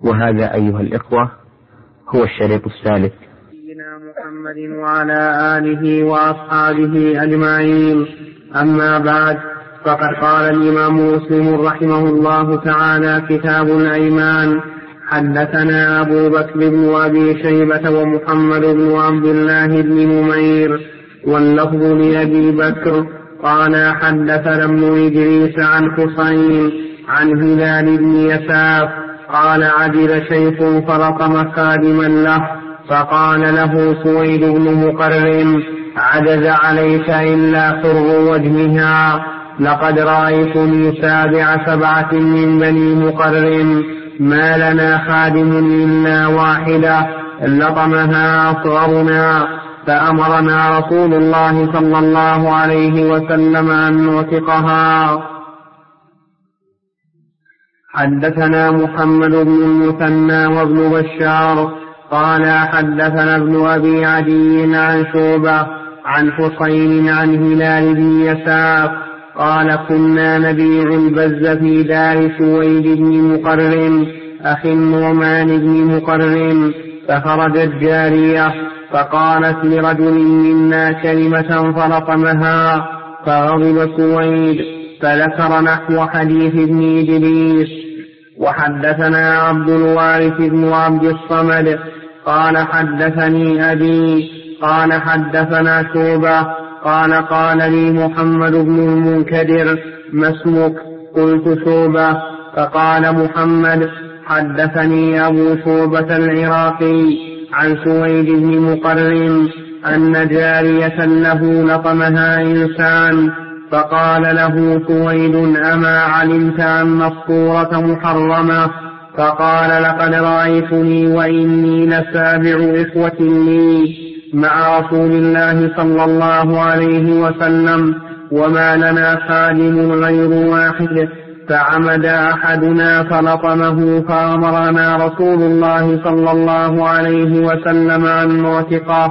وهذا أيها الإخوة هو الشريط الثالث. سيدنا محمد وعلى آله وأصحابه أجمعين. أما بعد، فقد قال الإمام مسلم رحمه الله تعالى: كتاب الأيمان. حدثنا أبو بكر بن أبي شيبة ومحمد بن عبد الله بن نمير، واللفظ لأبي بكر قال: حدثنا ابن إدريس عن حسين عن هلال بن يساف قال: عدل شيخ فلطم خادما له فقال له سويد بن مقرن: عجز عليك إلا حر وجهها، لقد رأيتني سابع سبعة من بني مقرن، ما لنا خادم إلا واحدة لطمها أصغرنا، فأمرنا رسول الله صلى الله عليه وسلم أن نوثقها. حدثنا محمد بن المثنى وابن بشار قال: حدثنا ابن أبي عدي عن شعبة عن حسين عن هلال بن يساف قال: كنا نبيع البز في دار سويد بن مقرن أخي النعمان بن مقرن، فخرجت جارية فقالت لرجل منا كلمة فلطمها، فغضب سويد فذكر نحو حديث ابن إدريس. وحدثنا عبد الوارث بن عبد الصمد قال: حدثني أبي قال: حدثنا شعبة قال: قال لي محمد بن المنكدر: ما اسمك؟ قلت: شعبة. فقال محمد: حدثني أبو شعبة العراقي عن سويد بن مقرن أن جارية له لطمها إنسان، فقال له سويد: أما علمت أن الصورة محرمة؟ فقال: لقد رأيتني وإني لسابع إخوة لي مع رسول الله صلى الله عليه وسلم، وما لنا خادم غير واحد، فعمد أحدنا فلطمه، فأمرنا رسول الله صلى الله عليه وسلم أن نوثقه.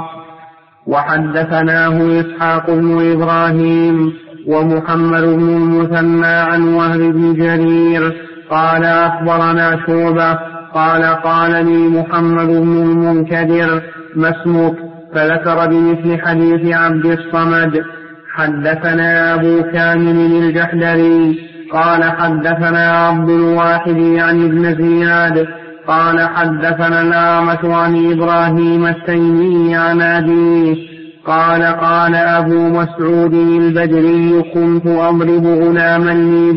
وحدثناه إسحاق بن إبراهيم ومحمد بن المثنى عن وهب بن جرير قال: أخبرنا شعبة قال: قال لي محمد بن المنكدر: ما اسمك؟ فذكر بمثل حديث عبد الصمد. حدثنا أبو كامل الجحدري قال: حدثنا عبد الواحد عن ابن زياد قال: حدثنا الأعمش عن إبراهيم التيمي عن أبيه قال: قال أبو مسعود البدري: كنت أضرب غلاما لي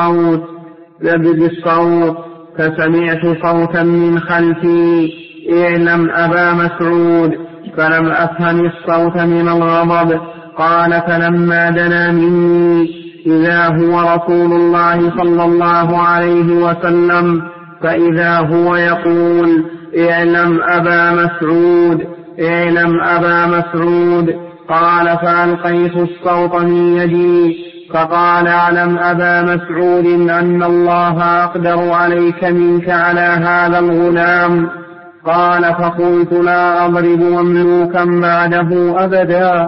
بالصوت فسمعت صوتا من خلفي: اعلم أبا مسعود، فلم أفهم الصوت من الغضب. قال: فلما دنا مني إذا هو رسول الله صلى الله عليه وسلم، فإذا هو يقول: اعلم أبا مسعود، اعلم أبا مسعود. قال: فألقيت الصوت من يدي، فقال: اعلم أبا مسعود أن الله أقدر عليك منك على هذا الغلام. قال: فقلت: لا أضرب مملوكا بعده أبدا.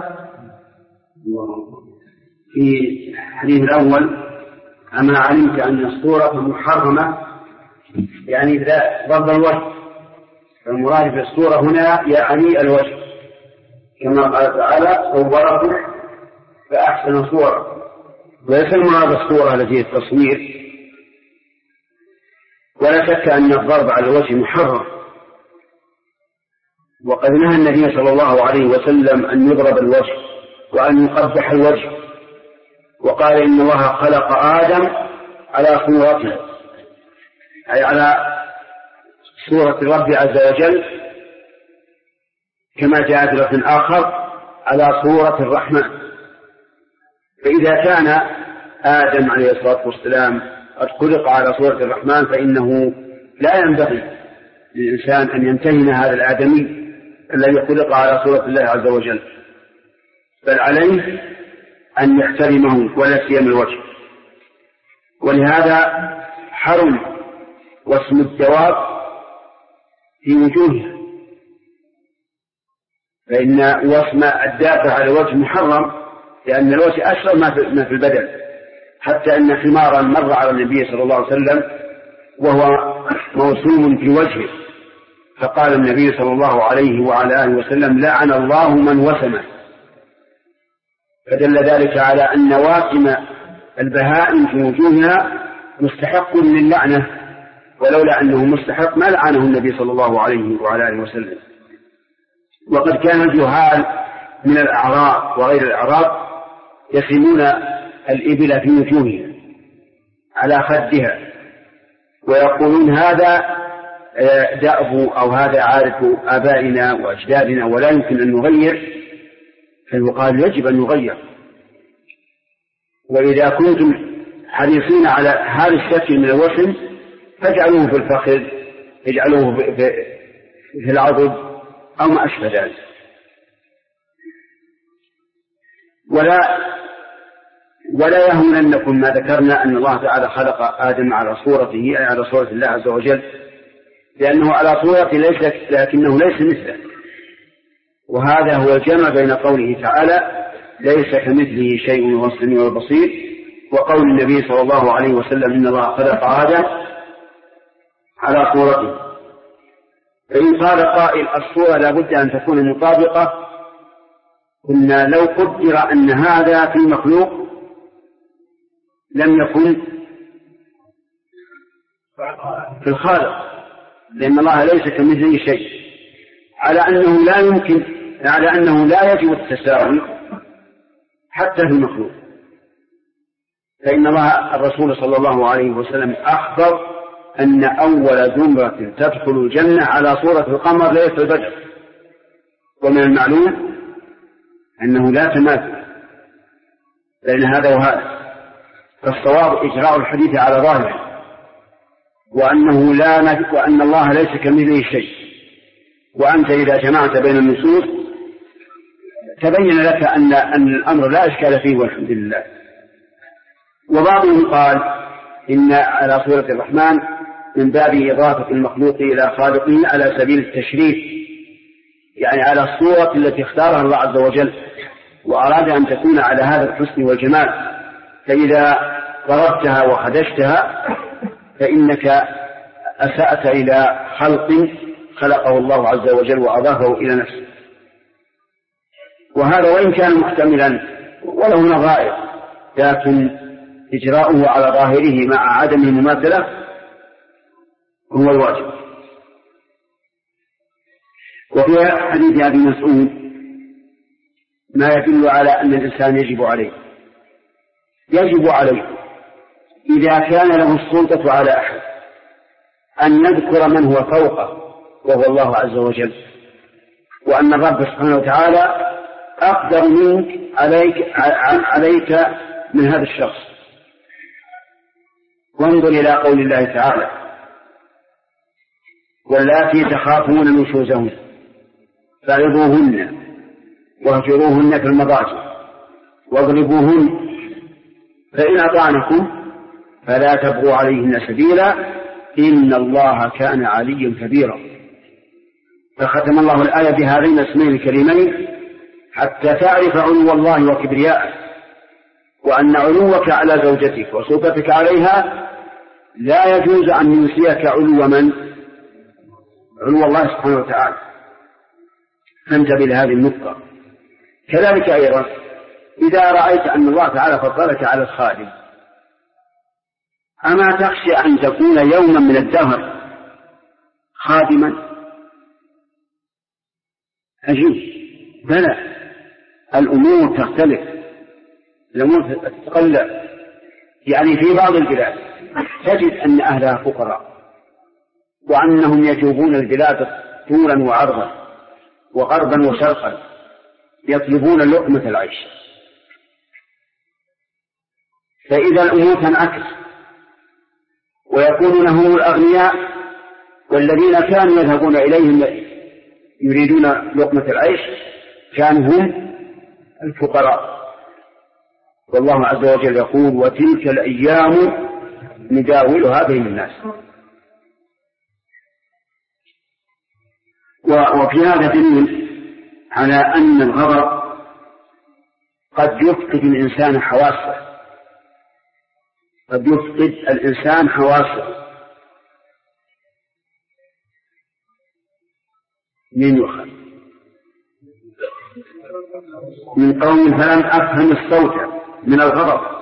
في الحديث الأول: أما علمت أن الصورة محرمة، يعني ضرب الوجه، فالمراد بالصورة هنا يعني الوجه، كما قال تعالى: صوركم فأحسن صورة، وليس المراد الصورة التي هي التصوير. ولا شك أن الضرب على الوجه محرم، وقد نهى النبي صلى الله عليه وسلم أن يضرب الوجه وأن يقبح الوجه، وقال: إن الله خلق آدم على صورته، أي على صورة الرب عز وجل، كما جاء في لفظ آخر: على صورة الرحمن. فإذا كان آدم عليه الصلاة والسلام قد خلق على صورة الرحمن، فإنه لا ينبغي للإنسان أن يمتهن هذا الآدمي الذي خلق على صورة الله عز وجل، بل عليه أن يحترمه ولا سيما الوجه. ولهذا حرم واسم الدواب في وجوهها، فإن واسم الدابة على الوجه محرم، لأن الوجه أشرف ما في البدن، حتى أن حمارا مر على النبي صلى الله عليه وسلم وهو موسوم في وجهه، فقال النبي صلى الله عليه وعلى آله وسلم: لعن الله من وسمه. فدل ذلك على أن واسم البهائم في وجوهها مستحق للعنة، ولولا أنه مستحق ما لعنه النبي صلى الله عليه وعلى آله وسلم. وقد كان الجهال من الأعراب وغير الأعراب يسمون الإبل في وجوهها على خدها، ويقولون هذا دأب أو هذا عادة آبائنا وأجدادنا ولا يمكن أن نغير، فيقال يجب أن نغير. وإذا كنتم حريصين على هذا الشكل من الوسم فاجعلوه في الفخذ، اجعلوه في العضد أو ما أشبه ذلك. ولا يهمنكم ما ذكرنا أن الله تعالى خلق آدم على صورته، أي على صورة الله عز وجل، لأنه على صورته لكنه ليس مثله. وهذا هو الجمع بين قوله تعالى: ليس كمثله شيء وهو السميع البصير، وقول النبي صلى الله عليه وسلم: إن الله خلق آدم على صورته. فإن قال قائل: الصورة لا بد أن تكون مطابقة، قلنا لو قدر أن هذا في المخلوق لم يكن في الخالق، لأن الله ليس كمثله شيء، على أنه لا يجب التساوي حتى في المخلوق. فإن الرسول صلى الله عليه وسلم أخبر أن أول زمرة تدخل الجنة على صورة القمر ليلة البدر، ومن المعلوم أنه لا تماثل بين هذا وهذا، فالصواب إجراء الحديث على ظاهره، وأن الله ليس كمثله شيء. وأنت إذا جمعت بين النصوص تبين لك أن الأمر لا إشكال فيه والحمد لله. وبعضهم قال إن على صورة الرحمن من باب إضافة المخلوق إلى خالقه على سبيل التشريف، يعني على الصورة التي اختارها الله عز وجل وأراد أن تكون على هذا الحسن والجمال، فإذا ضربتها وخدشتها فإنك أسأت إلى خلق خلقه الله عز وجل وأضافه إلى نفسه. وهذا وإن كان محتملا وله نظائر، لكن إجراؤه على ظاهره مع عدم المماثلة هو الواجب. وفي حديث أبي مسعود ما يدل على أن الإنسان يجب عليه إذا كان له السلطة على أحد أن يذكر من هو فوقه وهو الله عز وجل، وأن الرب سبحانه وتعالى أقدر منك عليك من هذا الشخص. وانظر إلى قول الله تعالى: واللاتي تخافون نشوزهن فعظوهن واهجروهن في المضاجع واضربوهن، فإن أطعنكم فلا تبغوا عليهن سبيلا إن الله كان عليا كبيرا. فختم الله الآية بهذين الاسمين الكريمين حتى تعرف علو الله وكبرياءه، وأن علوك على زوجتك وسلطتك عليها لا يجوز أن ينسيك علو الله سبحانه وتعالى. فانتبه لهذه النقطة. كذلك أيضا إذا رأيت أن الله تعالى فضلك على الخادم، أما تخشى أن تكون يوما من الدهر خادما؟ أجيب بلى، الأمور تختلف، الأمور تتقلب. يعني في بعض البلاد تجد أن أهلها فقراء وأنهم يجوبون البلاد طولا وعرضا وغربا وشرقا يطلبون لقمة العيش. فإذا الأمور تنعكس ويكونون هم الأغنياء، والذين كانوا يذهبون إليهم يريدون لقمة العيش كانوا هم الفقراء. والله عز وجل يقول: وتلك الأيام نداولها بين الناس. وفي هذا دليل على أن الغضب قد يفقد الإنسان حواسه، من يؤخذ من قوم فلم أفهم الصوت من الغضب.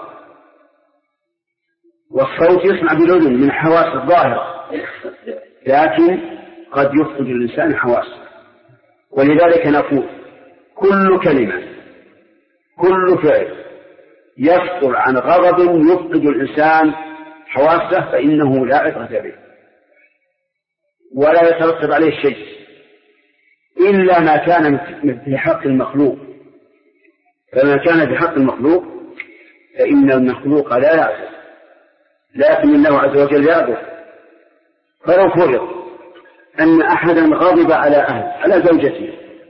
والصوت يسمع بالأذن من حواس الظاهرة، لكن قد يفقد الإنسان حواسه. ولذلك نقول كل كلمة كل فعل يصدر عن غضب يفقد الإنسان حواسه فإنه لا عبرة به ولا يترتب عليه شيء إلا ما كان في حق المخلوق. فما كان في حق المخلوق فإن المخلوق لا يعرف، لكن الله عز وجل يعرف. فلو فرض أن أحدا غضب على زوجته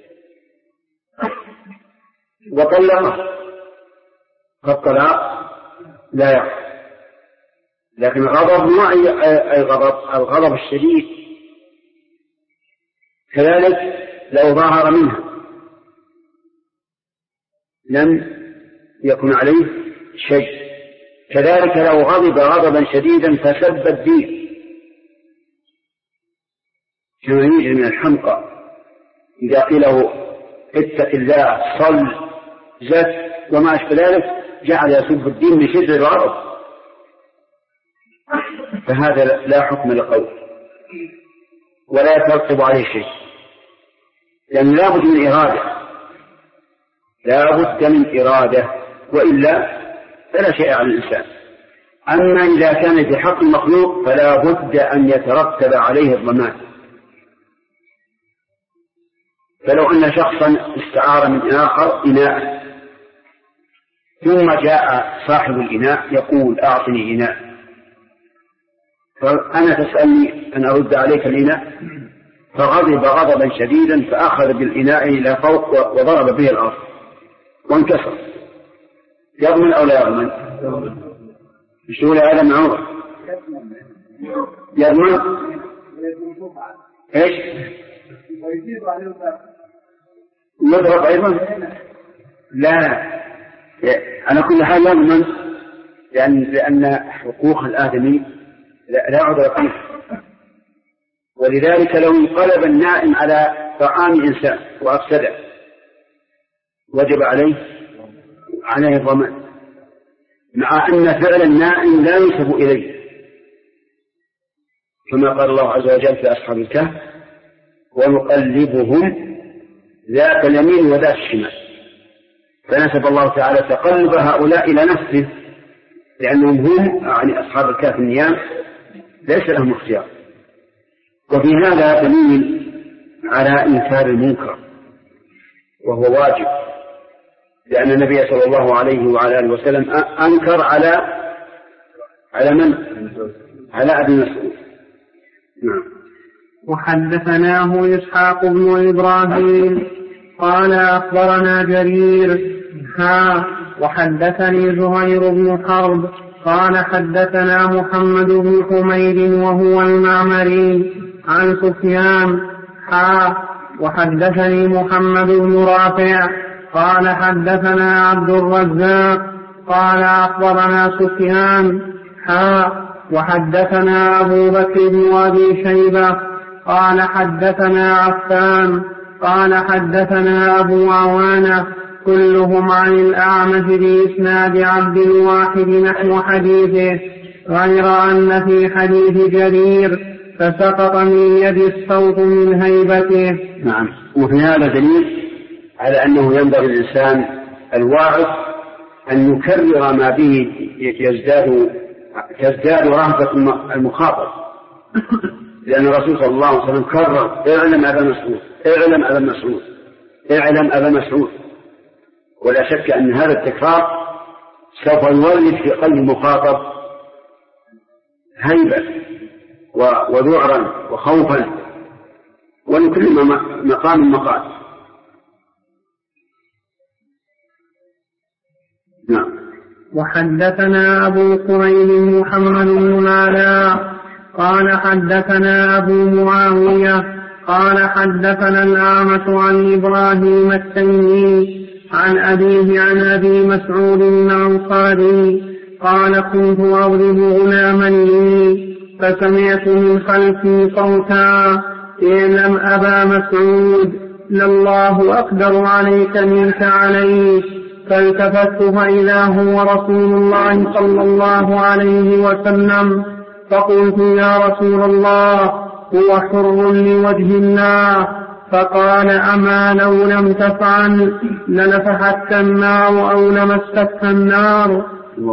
وطلقه فالطلاق لا يعرف، لكن الغضب نوع أي الغضب الشديد. كذلك لو ظهر منها لم يكن عليه شيء. كذلك لو غضب غضبا شديدا فسب الدين كما يجري من الحمقى إذا قيل له اتق الله صل زك وما أشبه ذلك جعل يسب الدين من شدة الغضب، فهذا لا حكم لقول ولا يترتب عليه شيء، لأن لا بد من إرادة، لا بد من إرادة، وإلا فلا شيء على الإنسان. أما إذا كان في حق المخلوق فلا بد أن يترتب عليه الضمان. فلو أن شخصا استعار من آخر إناء ثم جاء صاحب الإناء يقول أعطني إناء، فأنا تسألني أن أرد عليك الإناء، فغضب غضبا شديدا فأخذ بالإناء إلى فوق وضرب به الأرض وانكسر، يضمن أو لا يضمن؟ يشتغل هذا معروف يضمن إيش؟ يضرب أيضا؟ لا، على كل حال يضمن، لأن حقوق الآدمي لا عذر فيه. ولذلك لو انقلب النائم على طعام إنسان وأفسده وجب عليه الضمان، مع أن فعل النائم لا ينسب إليه، كما قال الله عز وجل في أصحاب الكهف ونقلبهم ذات اليمين وذات الشمال، فنسب الله تعالى تقلب هؤلاء إلى نفسه، لأنهم هم يعني أصحاب الكهف النيام ليس لهم اختيار. وفي هذا دليل على إنكار المنكر وهو واجب، لأن النبي صلى الله عليه وعلى آله وسلم أنكر على من؟ على أبي مسعود. نعم. وحدثناه إسحاق بن إبراهيم قال أخبرنا جرير وحدثني زهير بن حرب قال حدثنا محمد بن حميد وهو المعمري عن سفيان وحدثني محمد بن رافع قال حدثنا عبد الرزاق قال أخبرنا سفيان وحدثنا أبو بكر بن أبي شيبة قال حدثنا عفان قال حدثنا أبو عوانة كلهم عن الأعمش بإسناد عبد الواحد نحو حديثه، غير أن في حديث جرير فسقط من يد الصوت من هيبته. نعم. وفي هذا دليل على أنه ينبغي الإنسان الواعظ أن يكرر ما به تزداد رهبة المخاطب، لأن الرسول صلى الله عليه وسلم كرر اعلم أبا مسعود اعلم أبا مسعود اعلم أبا مسعود. ولا شك أن هذا التكرار سوف يولد في قلب المخاطب هيبة وذعرا وخوفا، ولكل مقام مقال. نعم. وحدثنا أبو قريب محمد بن العلاء قال حدثنا أبو معاوية قال حدثنا الأعمش عن إبراهيم التيمي عن أبيه عن أبي مسعود الأنصاري قال كنت أضرب غلاما لي فسمعت من خلفي صوتا اعلم أبا مسعود لله أقدر عليك منك عليه. فالتفت فإذا هو رسول الله صلى الله عليه وسلم، فقلت يا رسول الله هو حر لوجه الله. فقال أما لو لم تفعل لنفحتك النار أو لمستك النار.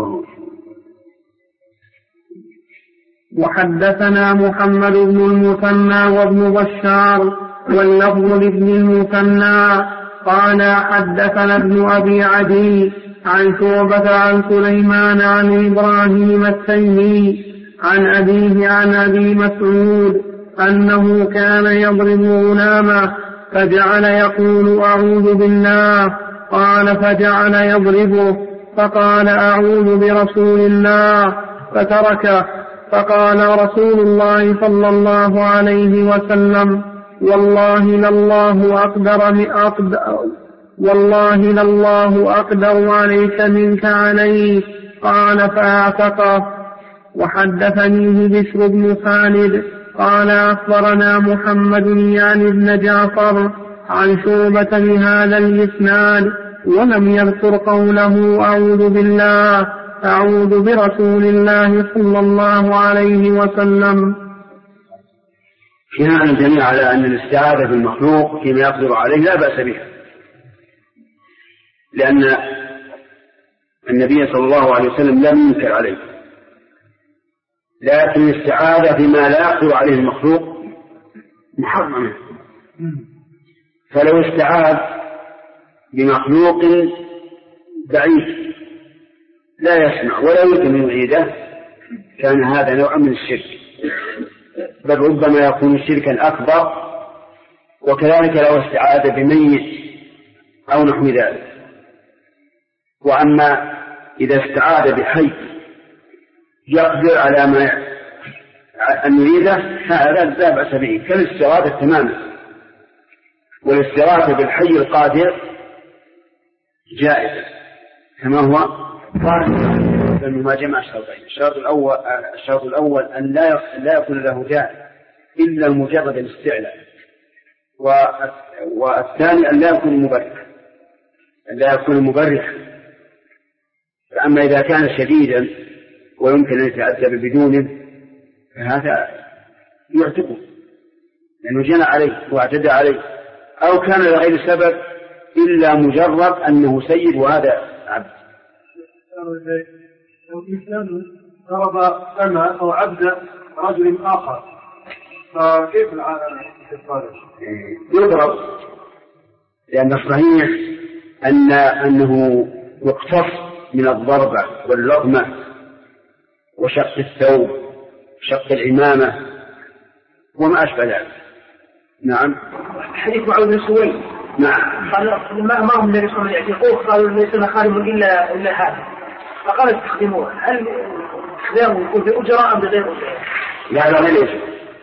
وحدثنا محمد بن المثنى وابن بشار واللفظ لابن المثنى قال حدثنا ابن أبي عدي عن شعبة عن سليمان عن إبراهيم التيمي عن أبيه عن أبي مسعود أنه كان يضرب غلامه فجعل يقول أعوذ بالله، قال فجعل يضربه فقال أعوذ برسول الله فتركه. فقال رسول الله صلى الله عليه وسلم والله لله أقدر عليك منك عليه. قال فاعتقه. وحدثنيه بشر بن خالد قال أخبرنا محمد يعني بن جعفر عن شعبة بهذا الإسناد ولم يذكر قوله أعوذ بالله أعوذ برسول الله صلى الله عليه وسلم. كان الجميع على أن الاستعاذة بالمخلوق فيما يقدر عليه لا بأس بها، لأن النبي صلى الله عليه وسلم لم ينكر عليه، لكن الاستعاذة بما لا يقدر عليه المخلوق محرمة. فلو استعاذ بمخلوق بعيد لا يسمع ولا يمكن أن يعيده كان هذا نوع من الشرك، بل ربما يكون شركا أكبر. وكذلك لو استعاذ بميت أو نحو ذلك. وأما إذا استعاذ بحي يقدر على ما أن يريده هذا لا بأس به كالاستغاثة تماما. والاستغاثة بالحي القادر جائزة كما هو لأنه ما جمع الشرطين. الشرط الأول أن لا يكون له داعي إلا مجرد الاستعلاء، والثاني أن لا يكون مبرحا. فأما إذا كان شديدا ويمكن أن يتأدب بدونه فهذا يعتقه لأنه جنى عليه واعتدى عليه، أو كان لغير سبب إلا مجرد أنه سيد وهذا عبد. لو إنسان ضرب أمة أو عبد رجل آخر فكيف الكفارة؟ يضرب، لأن الصحيح أنه يقتص من الضربة واللطمة وشق الثوب شق العمامة وما أشبه ذلك. نعم. حديث معاذ بن سويد. نعم. قال ما هم النبي صلى الله عليه وسلم قالوا ليس خادم إلا هذا، فقال استخدموه. هل استخدامه يكون بأجرة أم بغير أجرة؟ لا غير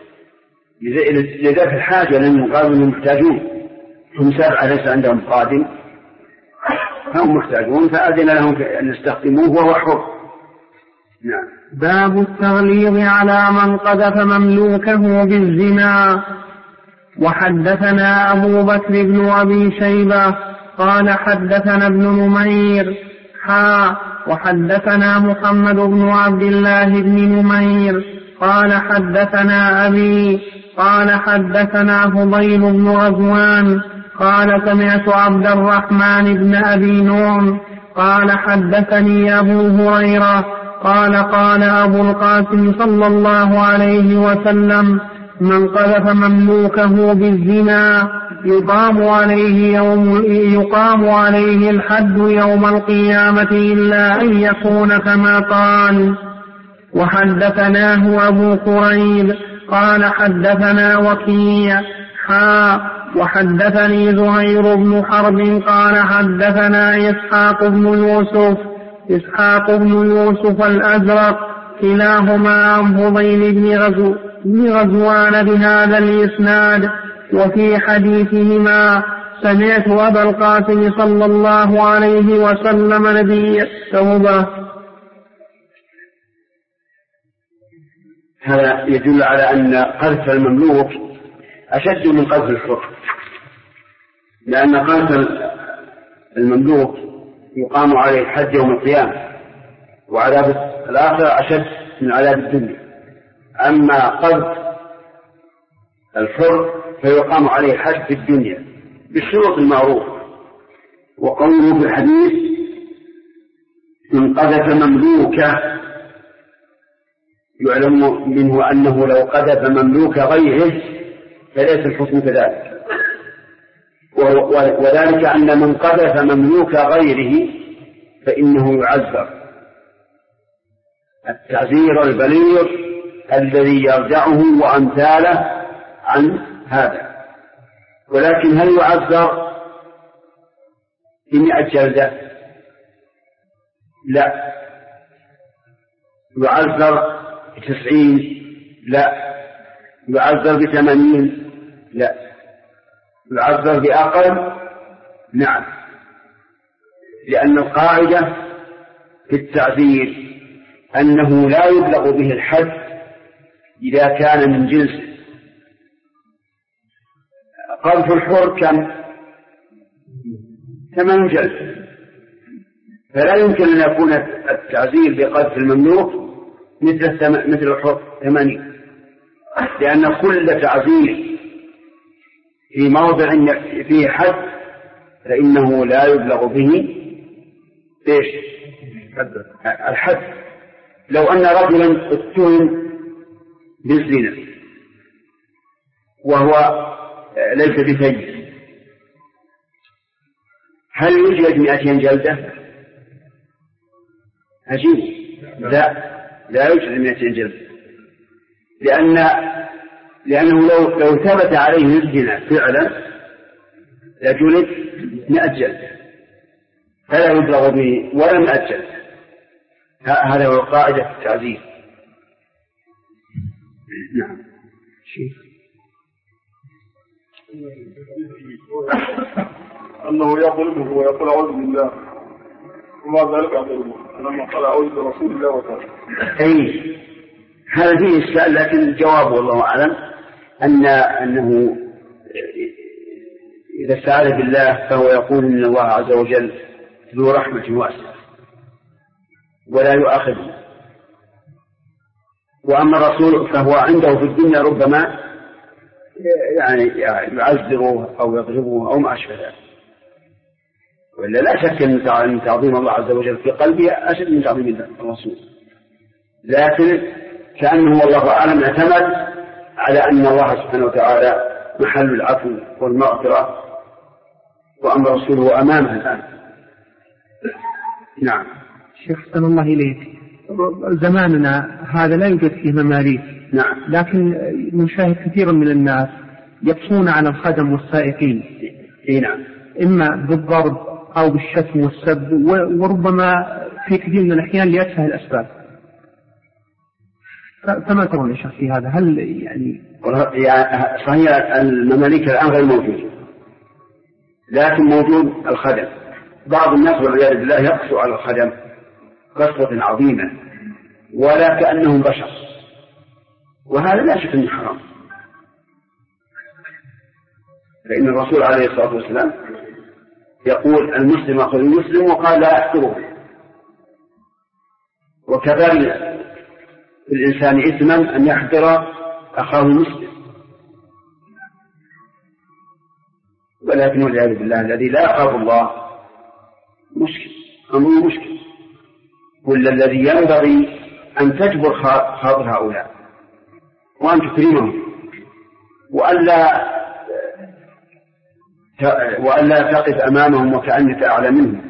لذلك الحاجة لأنهم قالوا أنهم محتاجون، هم سابعة ليس عندهم قادم هم محتاجون فأذن لهم أن يستخدموه وهو حر. نعم. باب التغليظ على من قذف مملوكه بالزنا. وحدثنا أبو بكر بن أبي شيبة قال حدثنا ابن نمير وحدثنا محمد بن عبد الله بن نمير قال حدثنا أبي قال حدثنا فضيل بن غزوان قال سمعت عبد الرحمن بن أبي نعم قال حدثني أبو هريرة قال قال أبو القاسم صلى الله عليه وسلم من قذف مملوكه بالزنا يقام عليه الحد يوم القيامة إلا أن يكون كما قال. وحدثناه أبو قريب قال حدثنا وكيع وحدثني زهير بن حرب قال حدثنا إسحاق بن يوسف الأزرق كلاهما عن فضيل بن غزوان بهذا الإسناد. وفي حديثهما سمعت أبا القاسم صلى الله عليه وسلم نبي التوبة. هذا يدل على أن قذف المملوك أشد من قذف الحر، لأن قذف المملوك يقام عليه الحد يوم القيامة، وعذاب الآخرة أشد من عذاب الدنيا. أما قذف الحر فيقام عليه الحد في الدنيا بالشروط المعروفة. وقوله في الحديث من قذف مملوكا يعلم منه أنه لو قذف مملوك غيره فليس الحكم كذلك، وذلك أن من قذف مملوك غيره فإنه يعذر التعذير البليغ الذي يرجعه وأمثاله عن هذا. ولكن هل يعذر ب100 جلدة؟ لا. يعذر ب90؟ لا. يعذر ب80؟ لا. يعذر بأقل؟ نعم، لأن القاعدة في التعذير أنه لا يبلغ به الحد إذا كان من جنسه. قذف الحر كم؟ 8 جلد، فلا يمكن أن يكون التعذير بقذف المملوك مثل الحر 80، لأن كل تعذير في موضع فيه حد فإنه لا يبلغ به الحد. لو أن رجلا اتهم بالزنا وهو ليس بثيب، هل يجلد 200 جلدة؟ عجيب. لا يجلد 200 جلدة، لأنه لو ثبت عليه الزنا فعلا لجلد 100 جلدة، فلا يبلغ به ولا 100 جلدة. هذا هو القاعدة في التعذير. نعم. أنه يضربه ويقول أعوذ بالله، وما ذلك أضربه لما قال أعوذ برسول الله وتعالى. أي هذا فيه إشكال، لكن الجواب والله أعلم أنه إذا استعاذ بالله فهو يقول إن الله عز وجل ذو رحمة واسعة ولا يؤاخذه. وأما الرسول فهو عنده في الدنيا ربما يعني يعذره أو يضربه أو ما أشبه ذلك، وإلا لا شك أن تعظيم الله عز وجل في قلبه أشد من تعظيم الرسول، لكن كأنه والله أعلم اعتمد على أن الله سبحانه وتعالى محل العفو والمغفرة وأن رسوله أمامه الآن. نعم. شيخ أحسن الله إليك، زماننا هذا لا يوجد فيه مماليك. نعم. لكن نشاهد كثيرا من الناس يقصون على الخدم والسائقين. نعم. إما بالضرب أو بالشتم والسب، وربما في كثير من الأحيان لأتفه الأسباب. فما ترون يا شيخ في هذا؟ هل يعني صحيح المماليك الآن غير موجود، لكن موجود الخدم. بعض الناس والعياذ بالله يقسو على الخدم قسوة عظيمة ولا كأنهم بشر، وهذا لا شك أنه حرام، فإن الرسول عليه الصلاة والسلام يقول المسلم أخو المسلم، وقال لا أحقره. وكذلك الإنسان إثما أن يحقر أخاه المسلم، ولكن والعياذ بالله الذي لا يخاف الله مشكل، أمره مشكل. كل الذي ينبغي أن تجبر خاطر هؤلاء وأن تكرمهم وألا تقف أمامهم وكأنك أعلى منهم،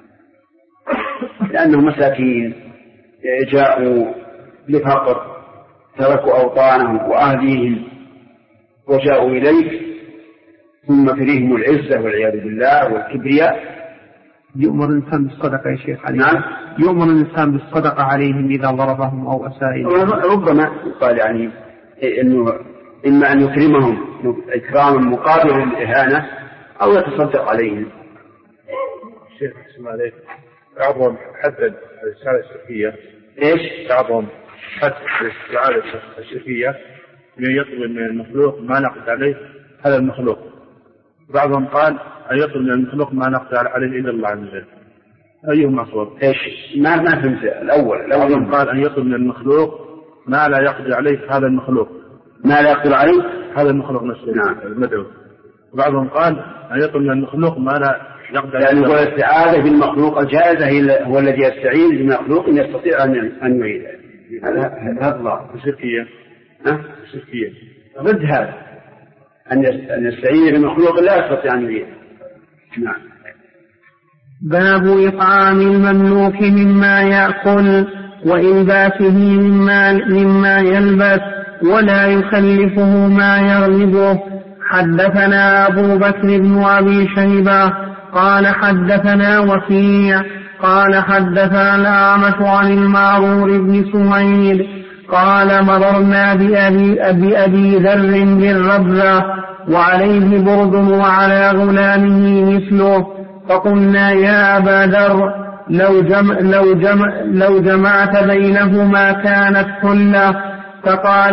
لأنهم مساكين جاءوا لفقر، تركوا أوطانهم وأهليهم وجاءوا إليك، ثم فريهم العزة والعياذ بالله والكبرياء. يؤمر الإنسان بالصدقة يا شيخ عليهم. نعم. يؤمر الإنسان بالصدقة عليهم إذا ضربهم أو أساء. ربما قال يعني إنه إما أن يكرمهم إكراما مقابلا للإهانة أو يتصدق عليهم. شيخ اسمع عليك، تعظم حد الرسالة الشركية. إيش؟ تعظم حد الرسالة الشركية من يطلب من المخلوق ما نقدر عليه هذا المخلوق. بعضهم قال أن يطلب من المخلوق ما نقدر عليه إلا الله عز وجل. أيهما صواب؟ إيش؟ ما فهمت الأول. بعضهم قال أن يطلب من المخلوق ما لا يقدر عليه هذا المخلوق. ما لا يقدر عليه هذا المخلوق نفسه. نعم. المدعو. بعضهم قال أن يطلب من المخلوق ما لا يقدر يعني هو الاستعاذة بالمخلوق الجائزة هو الذي يستعين بمخلوق يستطيع أن يعيده. هذا الله شركية. شركية. ضد هذا أن يستعين بمخلوق لا يستطيع أن يعيده. نعم. باب إطعام المملوك مما يأكل وإلباسه مما يلبس ولا يكلفه ما يغلبه. حدثنا أبو بكر بن أبي شيبة قال حدثنا وكيع قال حدثنا الأعمش عن المعرور بن سهيل قال مررنا بأبي ذر بالربذة وعليه برد وعلى غلامه مثله فقلنا يا أبا ذر لو جمعت بينهما كانت حلة. فقال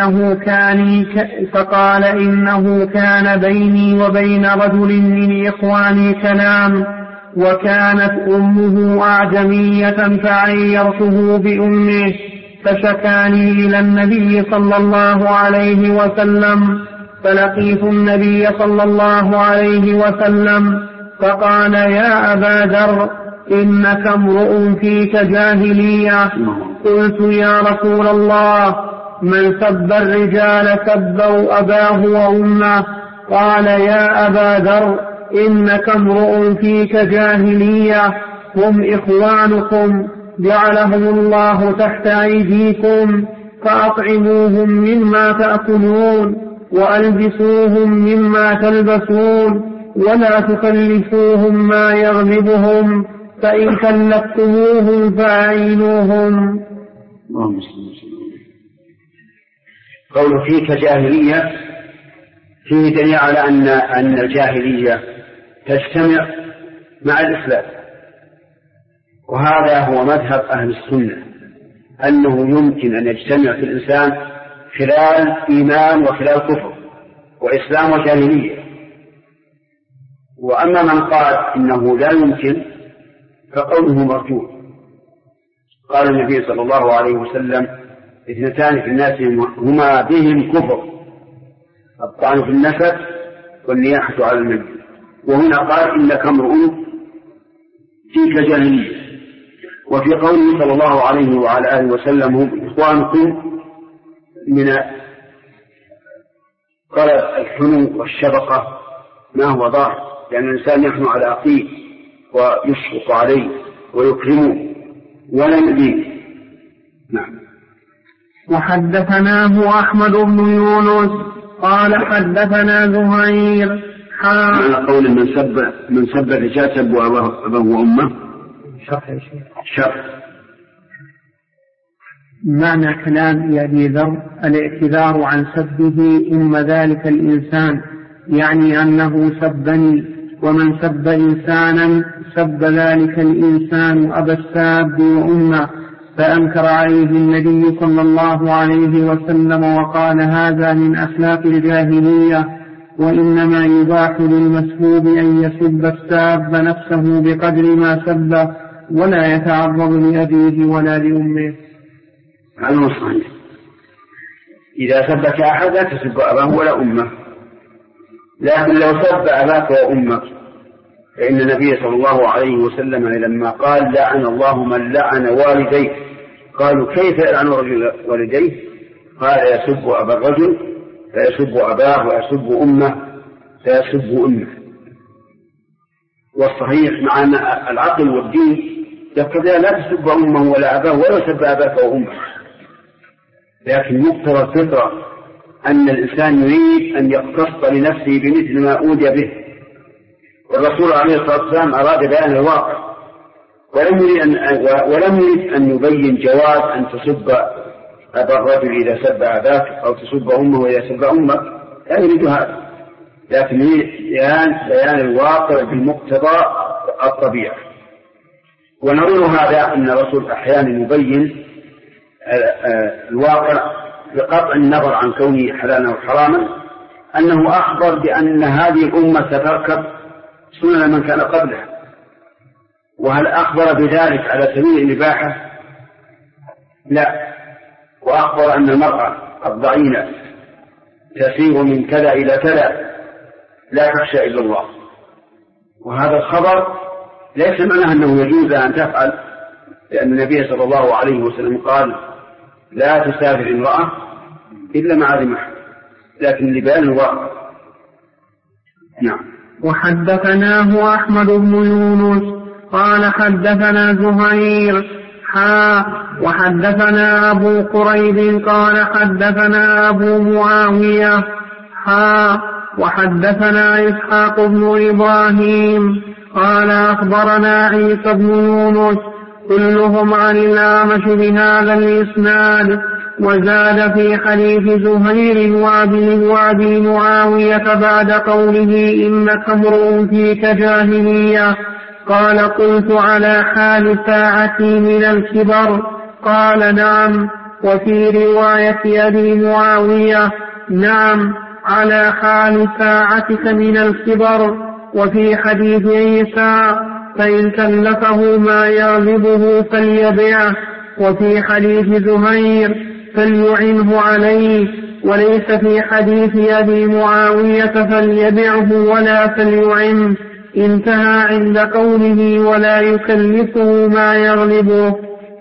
إنه كان بيني وبين رجل من إخواني كلام وكانت أمه أعجمية فعيرته بأمه فشكاني إلى النبي صلى الله عليه وسلم فلقيت النبي صلى الله عليه وسلم فقال يا أبا ذر إنك امرؤ فيك جاهلية. قلت يا رسول الله من سب الرجال سبوا أباه وأمه. قال يا أبا ذر إنك امرؤ فيك جاهلية هم إخوانكم جعلهم الله تحت أيديكم فأطعموهم مما تأكلون وألبسوهم مما تلبسون ولا تكلفوهم ما يغلبهم فإن كلفتموهم فأعينوهم. قول فيك جاهلية فيه دليل على أن الجاهلية تجتمع مع الإسلام، وهذا هو مذهب أهل السنة أنه يمكن أن يجتمع في الإنسان خلال إيمان وخلال كفر وإسلام وجاهلية. وأما من قال إنه لا يمكن فقوله مرجوح. قال النبي صلى الله عليه وسلم اثنتان في الناس هما بهم كفر الطعن في النسب والنياحة على الميت. وهنا قال إنك امرؤ فيك جاهلية. وفي قوله صلى الله عليه وعلى آله وسلم هم إخوانكم من قال الحنو والشبقة ما هو ضار، لأن الإنسان يحنو على أخيه ويشفق عليه ويكرمه ولا يؤذيه. نعم. وحدثناه أحمد بن يونس قال حدثنا زهير على قول من سب الرجال سبوا أباه وأمه شرح. معنى كلام أبي ذر الاعتذار عن سبه أم ذلك الإنسان، يعني أنه سبني، ومن سب إنسانا سب ذلك الإنسان أبا الساب وأمه. فأنكر عليه النبي صلى الله عليه وسلم وقال هذا من أخلاق الجاهلية، وإنما يباح للمسبوب أن يسب الساب نفسه بقدر ما سب ولا يتعرض لأبيه ولا لأمه. هذا صحيح. إذا سبك أحد لا تسب أباه ولا أمه، لكن لو سب أباك وأمك فإن النبي صلى الله عليه وسلم لما قال لعن الله من لعن والديه، قالوا كيف يلعن رجل والديه؟ قال يسب أبا الرجل فيسب أباه ويسب أمه فيسب أمه. والصحيح مع أن العقل والدين يقتضي لا تسب أمه ولا أباه ولا يسب أباك وأمه، لكن مقتضى الفطرة أن الإنسان يريد أن يقتص لنفسه بمثل ما أودي به. والرسول عليه الصلاة والسلام أراد بيان الواقع ولم يريد أن يبين جواز أن تسب أبا الرجل إذا سب أباك أو تسب أمه إذا سب أمك، لا يريد هذا، لكن يريد بيان الواقع بمقتضى الطبيعة. ونظير هذا أن الرسول أحيانا يبين الواقع بقطع النظر عن كونه حلالا أو حراما أنه أخبر بأن هذه الأمة ستركب سنن من كان قبلها. وهل أخبر بذلك على سبيل الإباحة؟ لا. وأخبر أن المرأة الضعينة تسير من كذا إلى كذا لا تخشى إلا الله، وهذا الخبر ليس معناه أنه يجوز أن تفعل، لأن النبي صلى الله عليه وسلم قال لا تسافر امرأة إلا مع ذي محرم، لكن لبيان الواقع. نعم. وحدثناه أحمد بن يونس قال حدثنا زهير وحدثنا أبو قريب قال حدثنا أبو معاوية وحدثنا إسحاق بن إبراهيم قال أخبرنا عيسى بن يونس كلهم عن الأعمش بهذا الإسناد، وزاد في حديث زهير وأبي معاوية بعد قوله إنك امرؤ فيك جاهلية قال قلت على حال ساعتي من الكبر قال نعم. وفي رواية أبي معاوية نعم على حال ساعتك من الكبر. وفي حديث عيسى فإن كلفه ما يغلبه فليبيعه. وفي حديث زهير فليعنه عليه. وليس في حديث أبي معاوية فليبيعه ولا فليعنه، انتهى عند قوله ولا يكلفه ما يغلبه.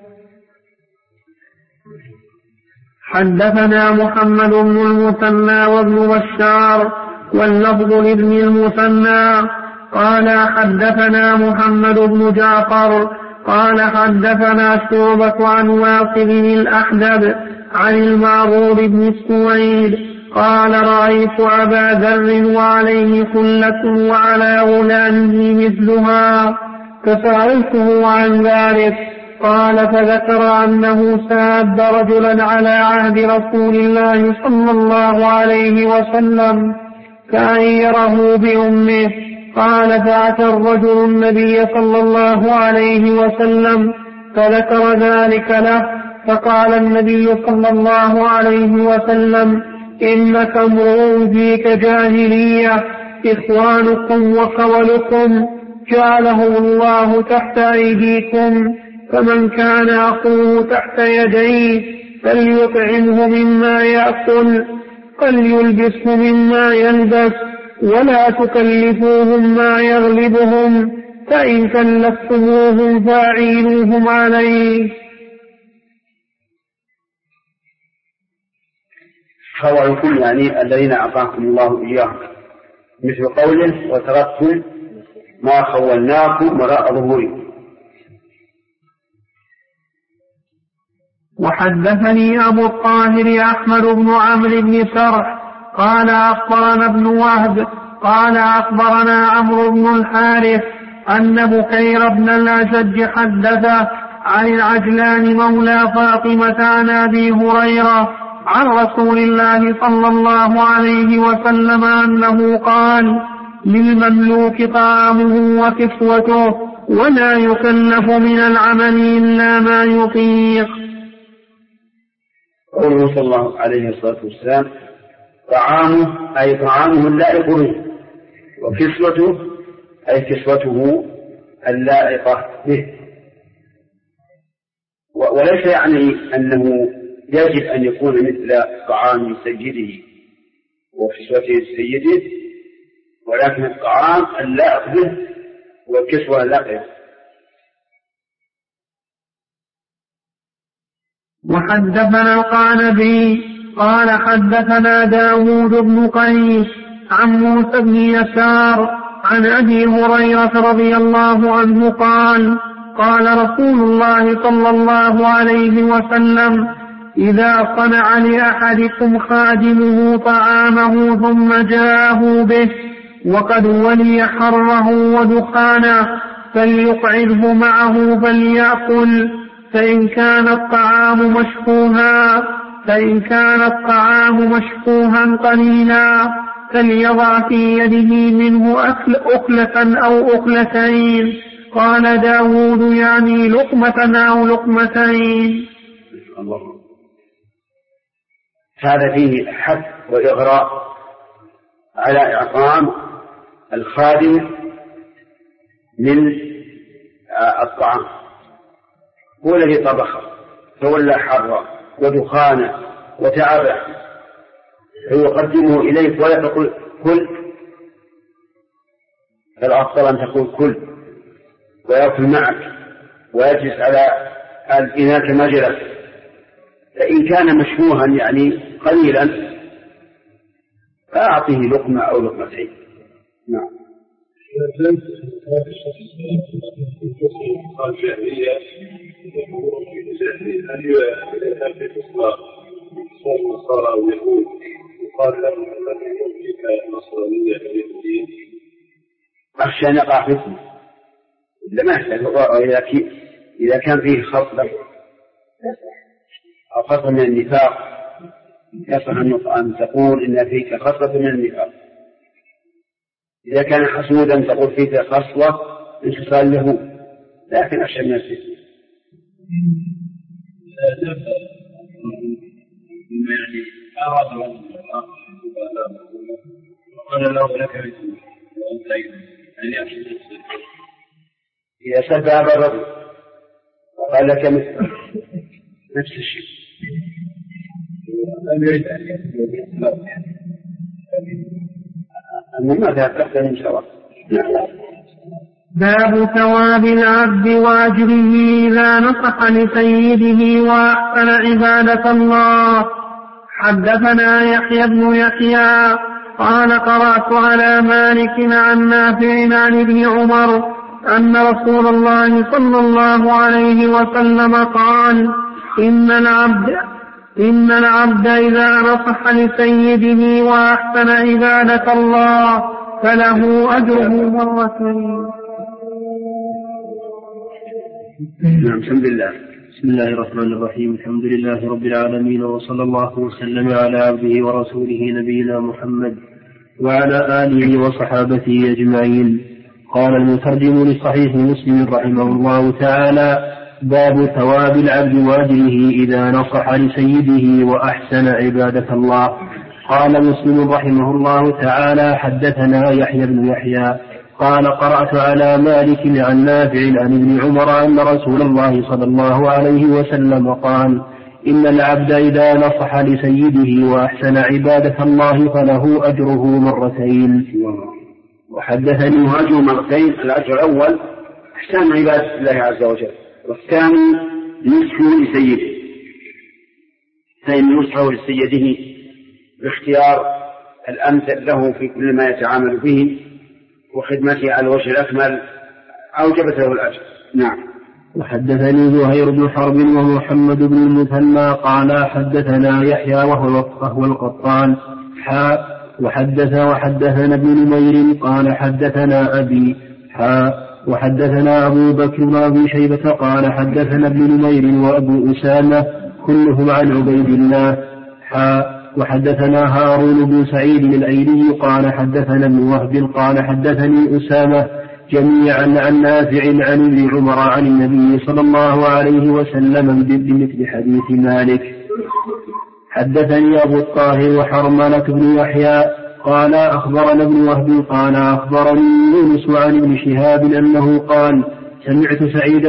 حدثنا محمد بن المثنى وابن بشار واللفظ لابن المثنى قال حدثنا محمد بن جعفر قال حدثنا شعبة عن واقد الأحدب عن المعروف بن السويد قال رأيت أبا ذر وعليه خلة وعلى غلامه مثلها فسألته عن ذلك قال فذكر أنه ساب رجلا على عهد رسول الله صلى الله عليه وسلم فأيره بأمه. قال فأتى الرجل النبي صلى الله عليه وسلم فذكر ذلك له، فقال النبي صلى الله عليه وسلم إنك امرؤ فيك جاهلية، إخوانكم وخولكم جعلهم الله تحت أيديكم، فمن كان أخوه تحت يديه فليطعمه مما يأكل فليلبسه مما يلبس ولا تكلفوهم ما يغلبهم، فإن كلفتموهم فأعينوهم عليه. خوالكم يعني الذين أعطاكم الله إياهم، مثل قوله وتركتم ما خولناكم وراء ظهوركم. وحدثني أبو الطاهر أحمد بن عمرو بن سرح قال أخبرنا ابن وهب قال أخبرنا عمرو بن الحارث أن بكير بن الأشج حدثه عن العجلان مولى فاطمة عن أبي هريرة عن رسول الله صلى الله عليه وسلم أنه قال للمملوك طعامه وكسوته ولا يكلف من العمل إلا ما يطيق. قوله صلى الله عليه الصلاة والسلام طعامه أي طعامه اللائق به، وكسوته أي كسوته اللائقة به. وليس يعني أنه يجب أن يكون مثل طعام سيده وكسوته سيده، ولكن الطعام اللائق به والكسوة اللائقة. وحدثنا القعنبي قال حدثنا داود بن قيس عن موسى بن يسار عن أبي هريرة رضي الله عنه قال قال رسول الله صلى الله عليه وسلم إذا صنع لأحدكم خادمه طعامه ثم جاءه به وقد ولي حره ودخانه فليقعده معه فليأكل، فإن كان الطعام مشفوها قليلا فليضع في يده منه أكلة أو أكلتين. قال داود يعني لقمة أو لقمتين. هذا فيه حث وإغراء على إعطام الخادم من الطعام. هو الذي طبخ تولى حره ودخانه وتعبه فيقدمه إليك ولا تقول كل، الأفضل أن تقول كل ويأكل معك ويجلس على الإناء كما جلس. فإن كان مشبوها يعني قليلا فأعطيه لقمة أو لقمتين. نعم. أخشى أن يقع في اسمه لما يحتاج. إذا كان فيه خصلة أو خصلة من النفاق يصح أن تقول إن فيك خصلة من النفاق. إذا كان حسودا تقول فيك خصلة انتصال له، لكن أخشى من الاسم. وقال له لك باسم إذا سب أبا الرجل وقال لك نفس الشيء ماذا تحتاج إن شاء الله. باب ثواب العبد وأجره إذا نصح لسيده وأحسن عبادة الله. حدثنا يحيى بن يحيى قال قرأت على مالك عن نافع عن ابن عمر أن رسول الله صلى الله عليه وسلم قال إن العبد إذا نصح لسيده وأحسن عبادة الله فله أجره مرتين. الحمد لله. بسم الله الرحمن الرحيم. الحمد لله رب العالمين، وصلى الله وسلم على عبده ورسوله نبينا محمد وعلى آله وصحابته أجمعين. قال المترجم لصحيح مسلم رحمه الله تعالى: باب ثواب العبد وأجره إذا نصح لسيده وأحسن عبادة الله. قال مسلم رحمه الله تعالى: حدثنا يحيى بن يحيى قال قرأت على مالك عن نافع عن ابن عمر أن رسول الله صلى الله عليه وسلم قال: إن العبد إذا نصح لسيده وأحسن عبادة الله فله أجره مرتين. وحدثني أجره مرتين. الأجر الأول إحسان عبادة الله عز وجل، والثاني نصحه لسيده، فإن نصحه لسيده باختيار الأمثل له في كل ما يتعامل به وخدمته على الوجه الأكمل أوجبت له الأجر. نعم. وحدثني زهير بن حرب ومحمد بن المثنى قال حدثنا يحيى وهو القطان وحدثنا ابن نمير قال حدثنا أبي وحدثنا أبو بكر وأبي شيبة قال حدثنا ابن نمير وأبو أسامة كلهم عن عبيد الله وحدثنا هارون بن سعيد الأيلي قال حدثنا ابن وهب قال حدثني أسامة جميعا عن نافع عن ابن عمر عن النبي صلى الله عليه وسلم بمثل حديث مالك. حدثني أبو الطاهر وحرملة بن يحيى قال أخبرنا ابن وهب قال أخبرني يونس عن ابن شهاب أنه قال سمعت سعيد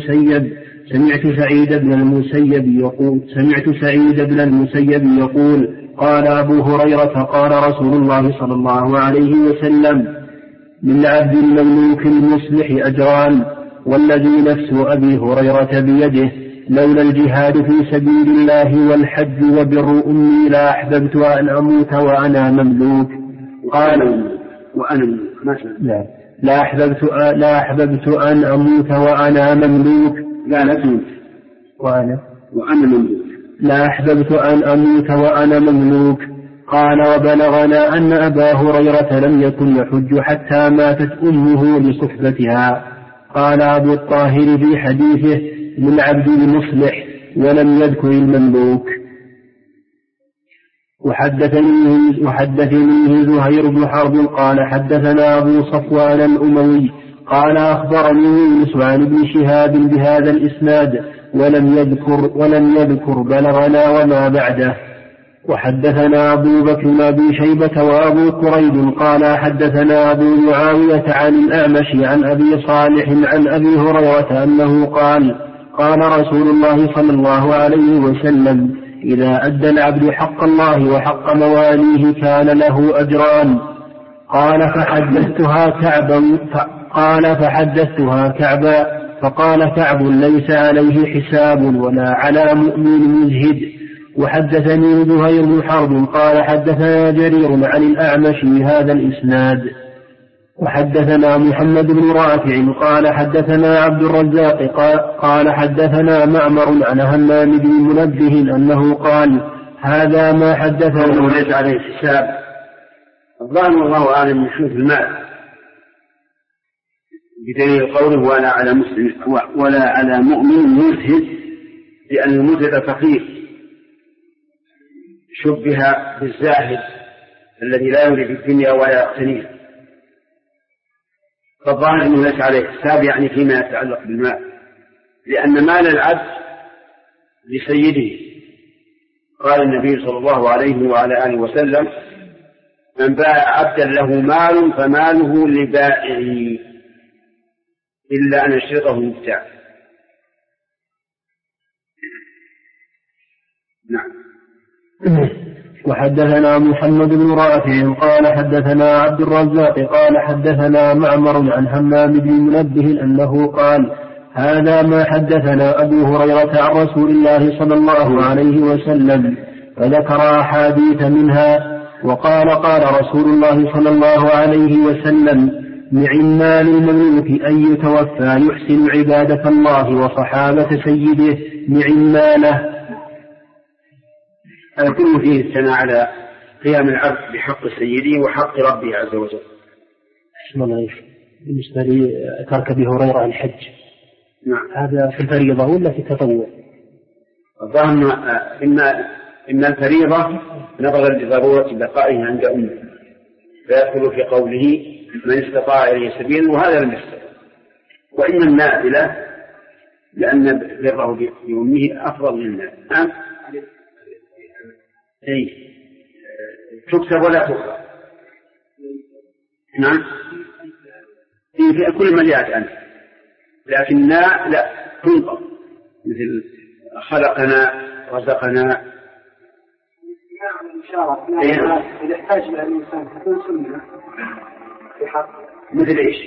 بن المسيب يقول قال أبو هريرة قال رسول الله صلى الله عليه وسلم: للعبد المملوك المصلح أجران، والذي نفس أبي هريرة بيده لولا الجهاد في سبيل الله والحج وبر أمي لا أحببت أن أموت وأنا مملوك. قال لا أحببت أن أموت وأنا مملوك. لا أحببت أن أموت وأنا مملوك. قال: وبلغنا أن أبا هريرة لم يكن يحج حتى ماتت أمه لصحبتها. قال أبو الطاهر في حديثه: للعبد المصلح، ولم يذكر المملوك. وحدثني زهير بن حرب قال حدثنا أبو صفوان الأموي قال أخبرني يونس عن ابن شهاب بهذا الإسناد ولم يذكر بلغنا وما بعده. وحدثنا أبو بكر بن أبي شيبة وأبو كريب قال حدثنا أبو معاوية عن الأعمش عن أبي صالح عن أبي هريرة أنه قال رسول الله صلى الله عليه وسلم إذا أدى العبد حق الله وحق مواليه كان له أجران. قال فحدثتها كعبا فقال كعب ليس عليه حساب ولا على مؤمن مزهد. وحدثني زهير بن حرب قال حدثنا جرير عن الأعمش بهذا الإسناد. وحدثنا محمد بن رافع قال حدثنا عبد الرزاق قال حدثنا معمر عن همام بن منبه أنه قال هذا ما حدثنا. ليس عليه حساب الظاهر والله أعلم من حيث المال بدليل قوله ولا على مؤمن مزهد، لأن المزهد فقير شبه بالزاهد الذي لا يريد الدنيا ولا يقتنيها، فالظاهر أنه ليس عليه حساب يعني فيما يتعلق بالمال، لأن مال العبد لسيده. قال النبي صلى الله عليه وعلى آله وسلم من باع عبدا له مال فماله لبائعه إلا أن يشترطه المبتاع. نعم. وحدثنا محمد بن رافع قال حدثنا عبد الرزاق قال حدثنا معمر عن همام بن منبه أنه قال هذا ما حدثنا أبو هريرة عن رسول الله صلى الله عليه وسلم، فذكر أحاديث منها وقال قال رسول الله صلى الله عليه وسلم نعم مال المملوك أن يتوفى يحسن عبادة الله وصحابة سيده نعم ماله. يكون فيه الثناء على قيام العبد بحق سيده وحق ربه عز وجل. بالنسبة لي ترك أبي هريرة الحج، نعم، هذا في الفريضة ولا في التطوع؟ الظاهر إن الفريضة نظرا لضرورة بقائه عند أمه، فيدخل في قوله من استطاع إليه سبيلا، وهذا لم يستطع. وإن النافلة لأن بره بأمه أفضل من النافلة. أي تكسب ولا تكسب. نعم، في كل مليات أنت، لكن لا تنقض، مثل خلقنا رزقنا. إذا احتاج إلى الإنسان تكون سنة في حق مثل إيش؟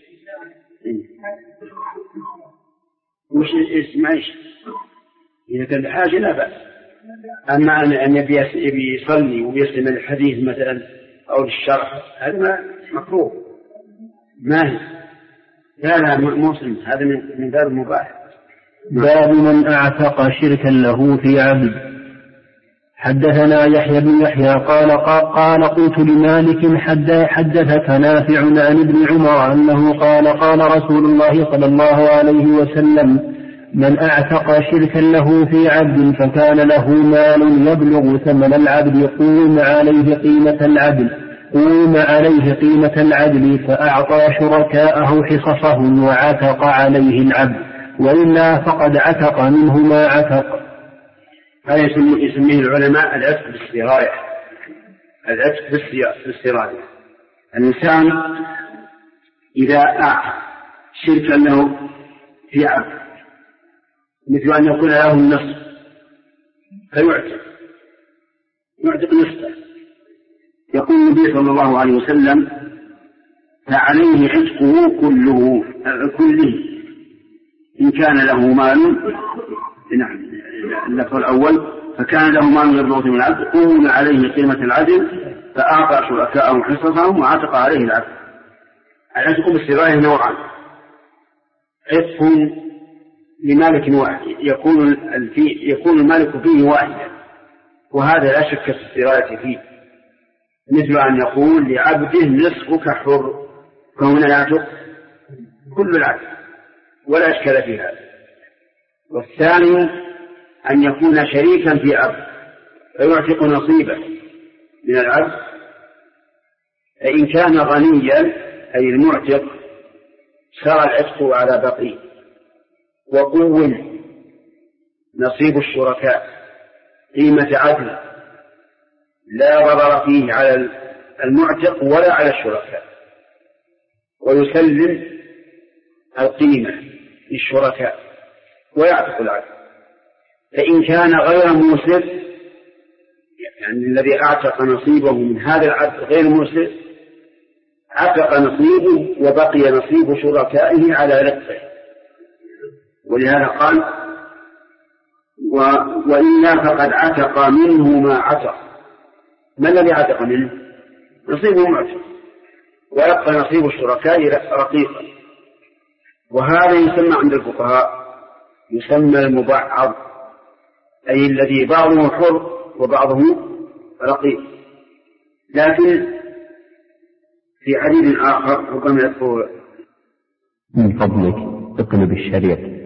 مش اسمع إيش؟ إذا كان بحاجة لا بأس. أما أن يبي يصلي ويسلم الحديث مثلا أو للشرح هذا مكروه، ما هي لا مسلم، هذا من باب المباح. باب من أعتق شركا له في عبد. حدثنا يحيى بن يحيى قال قلت لمالك حدثك نافع عن ابن عمر أنه قال رسول الله صلى الله عليه وسلم من أعتق شركا له في عبد فكان له مال يبلغ ثمن العبد قوم عليه قيمة العدل فأعطى شركاءه حصصهم وعتق عليه العبد، وإلا فقد عتق منه ما عتق. هذا يسميه العلماء العتق بالاستراية. العتق بالاستراية، الإنسان إذا أعتق شركا له في عبد مثل أن يكون له النصف فيعتق نصفه. يقول النبي صلى الله عليه وسلم فعليه عتقه كله إن كان له مال. نعم، اللفظ الأول فكان له مال يبلغ من العبد قوم عليه قيمة العدل فأعطى شركاءه حصصهم وعتق عليه العبد. العتق بالاستراية نوعان: عتق لمالك واحد يكون المالك فيه واحدا، وهذا لا شك في الاستراية فيه، مثل أن يقول لعبده نصفك حر، فهنا يعتق كل العبد ولا إشكال في هذا. والثاني أن يكون شريكا في عبد فيعتق نصيبه من العبد، فإن كان غنيا أي المعتق سار العتق على بقيه، وقوم نصيب الشركاء قيمة عدل لا ضرر فيه على المعتق ولا على الشركاء، ويسلم القيمة للشركاء ويعتق العبد. فإن كان غير موسر، يعني الذي أعتق نصيبه من هذا العبد غير موسر، عتق نصيبه وبقي نصيب شركائه على رقه. ولهذا قال وإلا فقد عتق منه ما عتق. ما الذي عتق منه؟ نصيبه معتق، ويبقى نصيب الشركاء رقيقا. وهذا يسمى عند الفقهاء يسمى المبعض، أي الذي بعضه حر وبعضه رقيق. لكن في حديث آخر ربما يذكر من فضلك اقلب الشريط